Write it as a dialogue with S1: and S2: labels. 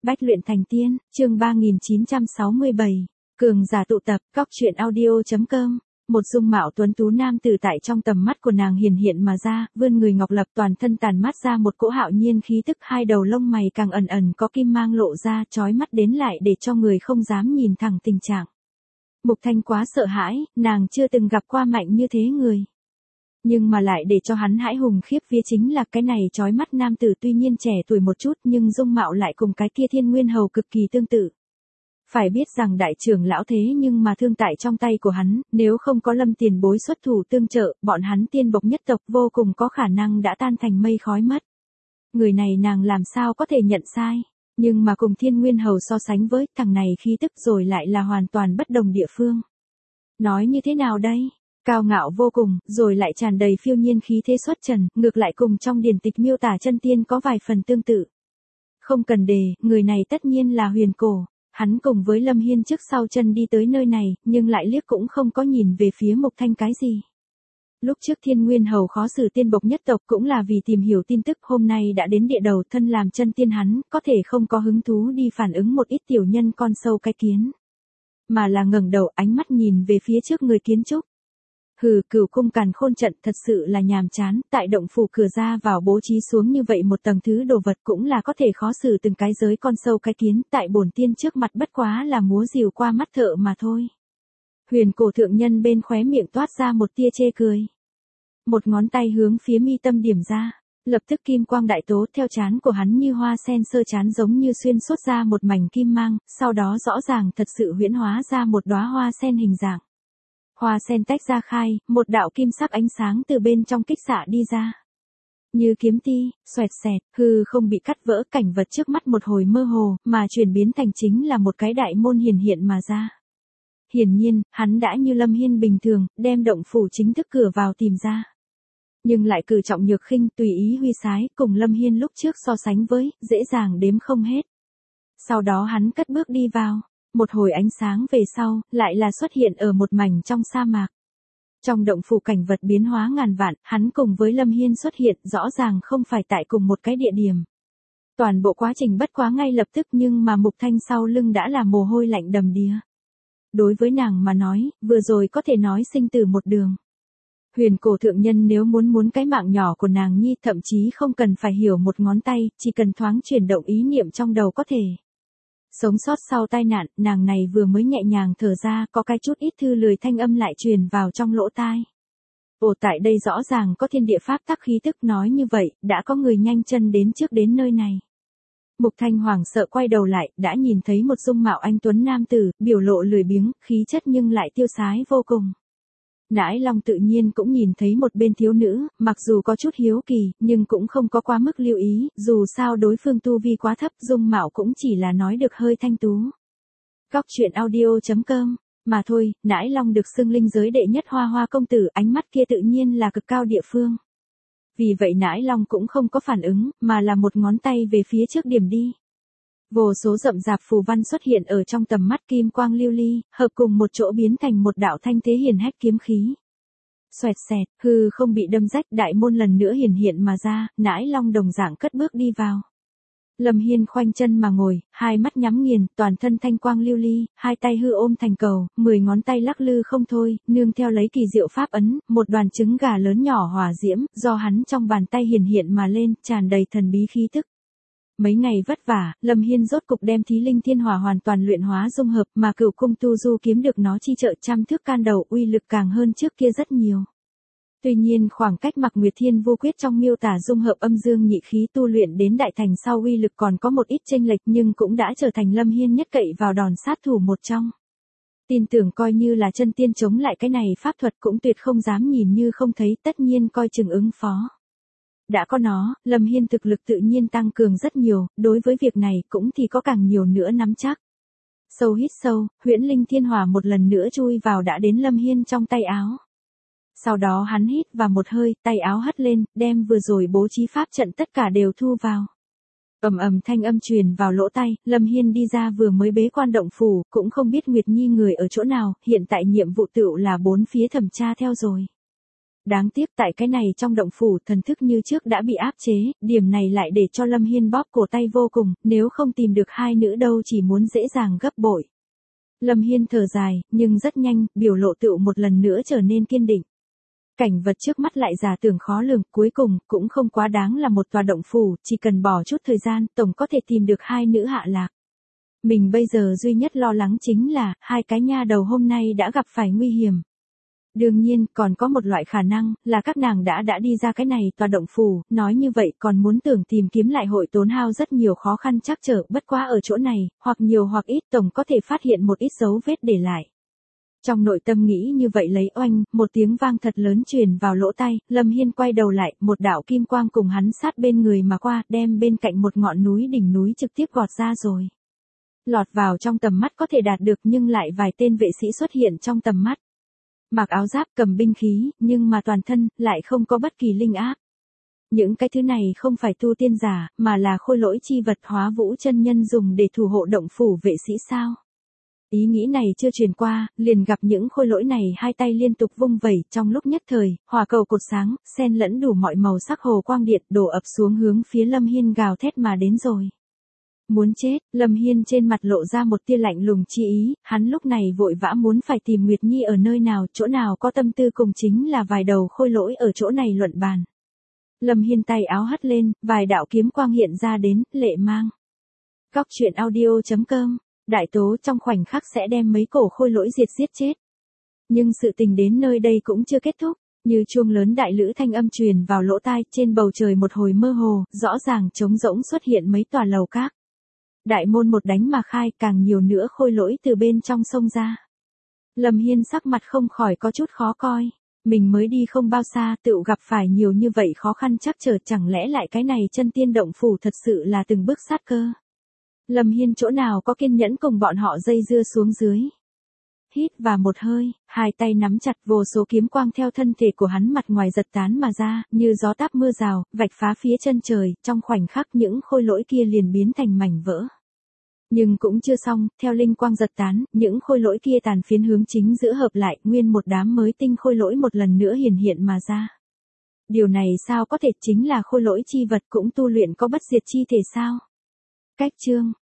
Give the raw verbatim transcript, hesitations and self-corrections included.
S1: Bách luyện thành tiên, chương ba nghìn chín trăm sáu mươi bảy. Cường giả tụ tập, góc truyện audio.com. Một dung mạo tuấn tú nam tử tại trong tầm mắt của nàng hiển hiện mà ra, vươn người ngọc lập toàn thân tàn mát ra một cỗ hạo nhiên khí tức, hai đầu lông mày càng ẩn ẩn có kim mang lộ ra, chói mắt đến lại để cho người không dám nhìn thẳng tình trạng. Mục Thanh quá sợ hãi, nàng chưa từng gặp qua mạnh như thế người. Nhưng mà lại để cho hắn hãi hùng khiếp vía chính là cái này chói mắt nam tử tuy nhiên trẻ tuổi một chút nhưng dung mạo lại cùng cái kia Thiên Nguyên Hầu cực kỳ tương tự. Phải biết rằng đại trưởng lão thế nhưng mà thương tại trong tay của hắn, nếu không có Lâm tiền bối xuất thủ tương trợ, bọn hắn tiên bộc nhất tộc vô cùng có khả năng đã tan thành mây khói mất. Người này nàng làm sao có thể nhận sai, nhưng mà cùng Thiên Nguyên Hầu so sánh với thằng này khí tức rồi lại là hoàn toàn bất đồng địa phương. Nói như thế nào đây? Cao ngạo vô cùng, rồi lại tràn đầy phiêu nhiên khí thế xuất trần, ngược lại cùng trong điển tịch miêu tả chân tiên có vài phần tương tự. Không cần đề, người này tất nhiên là Huyền Cổ. Hắn cùng với Lâm Hiên trước sau chân đi tới nơi này, nhưng lại liếc cũng không có nhìn về phía Mục Thanh cái gì. Lúc trước Thiên Nguyên Hầu khó xử tiên bộc nhất tộc cũng là vì tìm hiểu tin tức, hôm nay đã đến địa đầu thân làm chân tiên hắn, có thể không có hứng thú đi phản ứng một ít tiểu nhân con sâu cái kiến. Mà là ngẩng đầu ánh mắt nhìn về phía trước người kiến trúc. Hừ, Cửu cung càn khôn trận thật sự là nhàm chán, tại động phủ cửa ra vào bố trí xuống như vậy một tầng thứ đồ vật cũng là có thể khó xử từng cái giới con sâu cái kiến, tại bổn tiên trước mặt bất quá là múa rìu qua mắt thợ mà thôi. Huyền Cổ thượng nhân bên khóe miệng toát ra một tia chê cười. Một ngón tay hướng phía mi tâm điểm ra, lập tức kim quang đại tố theo trán của hắn như hoa sen sơ trán giống như xuyên suốt ra một mảnh kim mang, sau đó rõ ràng thật sự huyễn hóa ra một đóa hoa sen hình dạng. Hoa sen tách ra khai, một đạo kim sắc ánh sáng từ bên trong kích xạ đi ra. Như kiếm ti, xoẹt xẹt, hư không bị cắt vỡ, cảnh vật trước mắt một hồi mơ hồ, mà chuyển biến thành chính là một cái đại môn hiển hiện mà ra. Hiển nhiên, hắn đã như Lâm Hiên bình thường, đem động phủ chính thức cửa vào tìm ra. Nhưng lại cử trọng nhược khinh, tùy ý huy sái, cùng Lâm Hiên lúc trước so sánh với, dễ dàng đếm không hết. Sau đó hắn cất bước đi vào. Một hồi ánh sáng về sau, lại là xuất hiện ở một mảnh trong sa mạc. Trong động phủ cảnh vật biến hóa ngàn vạn, hắn cùng với Lâm Hiên xuất hiện rõ ràng không phải tại cùng một cái địa điểm. Toàn bộ quá trình bất quá ngay lập tức nhưng mà Mục Thanh sau lưng đã là mồ hôi lạnh đầm đìa. Đối với nàng mà nói, vừa rồi có thể nói sinh tử một đường. Huyền Cổ thượng nhân nếu muốn muốn cái mạng nhỏ của nàng nhi thậm chí không cần phải hiểu một ngón tay, chỉ cần thoáng chuyển động ý niệm trong đầu có thể. Sống sót sau tai nạn, nàng này vừa mới nhẹ nhàng thở ra, có cái chút ít thư lười thanh âm lại truyền vào trong lỗ tai. Ồ, tại đây rõ ràng có thiên địa pháp tắc khí tức, nói như vậy, đã có người nhanh chân đến trước đến nơi này. Mục Thanh hoảng sợ quay đầu lại, đã nhìn thấy một dung mạo anh tuấn nam tử, biểu lộ lười biếng, khí chất nhưng lại tiêu sái vô cùng. Nãi Long tự nhiên cũng nhìn thấy một bên thiếu nữ, mặc dù có chút hiếu kỳ, nhưng cũng không có quá mức lưu ý, dù sao đối phương tu vi quá thấp, dung mạo cũng chỉ là nói được hơi thanh tú. Góc truyện audio.com, mà thôi, Nãi Long được xưng linh giới đệ nhất hoa hoa công tử, ánh mắt kia tự nhiên là cực cao địa phương. Vì vậy Nãi Long cũng không có phản ứng, mà là một ngón tay về phía trước điểm đi. Vô số rậm rạp phù văn xuất hiện ở trong tầm mắt, kim quang lưu ly, hợp cùng một chỗ biến thành một đạo thanh thế hiển hách kiếm khí. Xoẹt xẹt, hư không bị đâm rách, đại môn lần nữa hiển hiện mà ra, Nãi Long đồng dạng cất bước đi vào. Lâm Hiên khoanh chân mà ngồi, hai mắt nhắm nghiền, toàn thân thanh quang lưu ly, hai tay hư ôm thành cầu, mười ngón tay lắc lư không thôi, nương theo lấy kỳ diệu pháp ấn, một đoàn trứng gà lớn nhỏ hỏa diễm, do hắn trong bàn tay hiển hiện mà lên, tràn đầy thần bí khí tức. Mấy ngày vất vả, Lâm Hiên rốt cục đem Thí Linh Thiên Hỏa hoàn toàn luyện hóa dung hợp, mà Cửu cung tu du kiếm được nó chi trợ trăm thước can đầu, uy lực càng hơn trước kia rất nhiều. Tuy nhiên khoảng cách Mặc Nguyệt Thiên Vô Quyết trong miêu tả dung hợp âm dương nhị khí tu luyện đến đại thành sau uy lực còn có một ít chênh lệch, nhưng cũng đã trở thành Lâm Hiên nhất cậy vào đòn sát thủ một trong. Tin tưởng coi như là chân tiên chống lại cái này pháp thuật cũng tuyệt không dám nhìn như không thấy, tất nhiên coi chừng ứng phó. Đã có nó, Lâm Hiên thực lực tự nhiên tăng cường rất nhiều, đối với việc này cũng thì có càng nhiều nữa nắm chắc. Sâu hít sâu, huyễn linh thiên hỏa một lần nữa chui vào đã đến Lâm Hiên trong tay áo. Sau đó hắn hít vào một hơi, tay áo hất lên, đem vừa rồi bố trí pháp trận tất cả đều thu vào. Ầm ầm thanh âm truyền vào lỗ tai, Lâm Hiên đi ra vừa mới bế quan động phủ, cũng không biết Nguyệt Nhi người ở chỗ nào, hiện tại nhiệm vụ tựu là bốn phía thẩm tra theo rồi. Đáng tiếc tại cái này trong động phủ thần thức như trước đã bị áp chế, điểm này lại để cho Lâm Hiên bóp cổ tay vô cùng, nếu không tìm được hai nữ đâu chỉ muốn dễ dàng gấp bội. Lâm Hiên thở dài, nhưng rất nhanh, biểu lộ tựu một lần nữa trở nên kiên định. Cảnh vật trước mắt lại giả tưởng khó lường, cuối cùng, cũng không quá đáng là một tòa động phủ, chỉ cần bỏ chút thời gian, tổng có thể tìm được hai nữ hạ lạc. Mình bây giờ duy nhất lo lắng chính là, hai cái nha đầu hôm nay đã gặp phải nguy hiểm. Đương nhiên, còn có một loại khả năng, là các nàng đã đã đi ra cái này tòa động phủ, nói như vậy còn muốn tưởng tìm kiếm lại hội tốn hao rất nhiều khó khăn trắc trở, bất quá ở chỗ này, hoặc nhiều hoặc ít tổng có thể phát hiện một ít dấu vết để lại. Trong nội tâm nghĩ như vậy lấy oanh, một tiếng vang thật lớn truyền vào lỗ tai, Lâm Hiên quay đầu lại, một đạo kim quang cùng hắn sát bên người mà qua, đem bên cạnh một ngọn núi đỉnh núi trực tiếp gọt ra rồi. Lọt vào trong tầm mắt có thể đạt được nhưng lại vài tên vệ sĩ xuất hiện trong tầm mắt. Mặc áo giáp cầm binh khí, nhưng mà toàn thân, lại không có bất kỳ linh áp. Những cái thứ này không phải tu tiên giả, mà là khôi lỗi chi vật Hóa Vũ chân nhân dùng để thủ hộ động phủ vệ sĩ sao. Ý nghĩ này chưa truyền qua, liền gặp những khôi lỗi này hai tay liên tục vung vẩy trong lúc nhất thời, hỏa cầu cột sáng, xen lẫn đủ mọi màu sắc hồ quang điện đổ ập xuống hướng phía Lâm Hiên gào thét mà đến rồi. Muốn chết, Lâm Hiên trên mặt lộ ra một tia lạnh lùng chi ý, hắn lúc này vội vã muốn phải tìm Nguyệt Nhi ở nơi nào, chỗ nào có tâm tư cùng chính là vài đầu khôi lỗi ở chỗ này luận bàn. Lâm Hiên tay áo hất lên, vài đạo kiếm quang hiện ra đến, lệ mang. Góc truyện audio chấm com, đại tố trong khoảnh khắc sẽ đem mấy cổ khôi lỗi diệt giết chết. Nhưng sự tình đến nơi đây cũng chưa kết thúc, như chuông lớn đại lữ thanh âm truyền vào lỗ tai, trên bầu trời một hồi mơ hồ, rõ ràng trống rỗng xuất hiện mấy tòa lầu các. Đại môn một đánh mà khai, càng nhiều nữa khôi lỗi từ bên trong sông ra. Lâm Hiên sắc mặt không khỏi có chút khó coi. Mình mới đi không bao xa, tựu gặp phải nhiều như vậy khó khăn chắc trở, chẳng lẽ lại cái này chân tiên động phủ thật sự là từng bước sát cơ. Lâm Hiên chỗ nào có kiên nhẫn cùng bọn họ dây dưa xuống dưới. Hít vào một hơi, hai tay nắm chặt, vô số kiếm quang theo thân thể của hắn mặt ngoài giật tán mà ra, như gió táp mưa rào, vạch phá phía chân trời, trong khoảnh khắc những khôi lỗi kia liền biến thành mảnh vỡ. Nhưng cũng chưa xong, theo linh quang giật tán, những khôi lỗi kia tàn phiến hướng chính giữa hợp lại, nguyên một đám mới tinh khôi lỗi một lần nữa hiển hiện mà ra. Điều này sao có thể, chính là khôi lỗi chi vật cũng tu luyện có bất diệt chi thể sao? Cách chương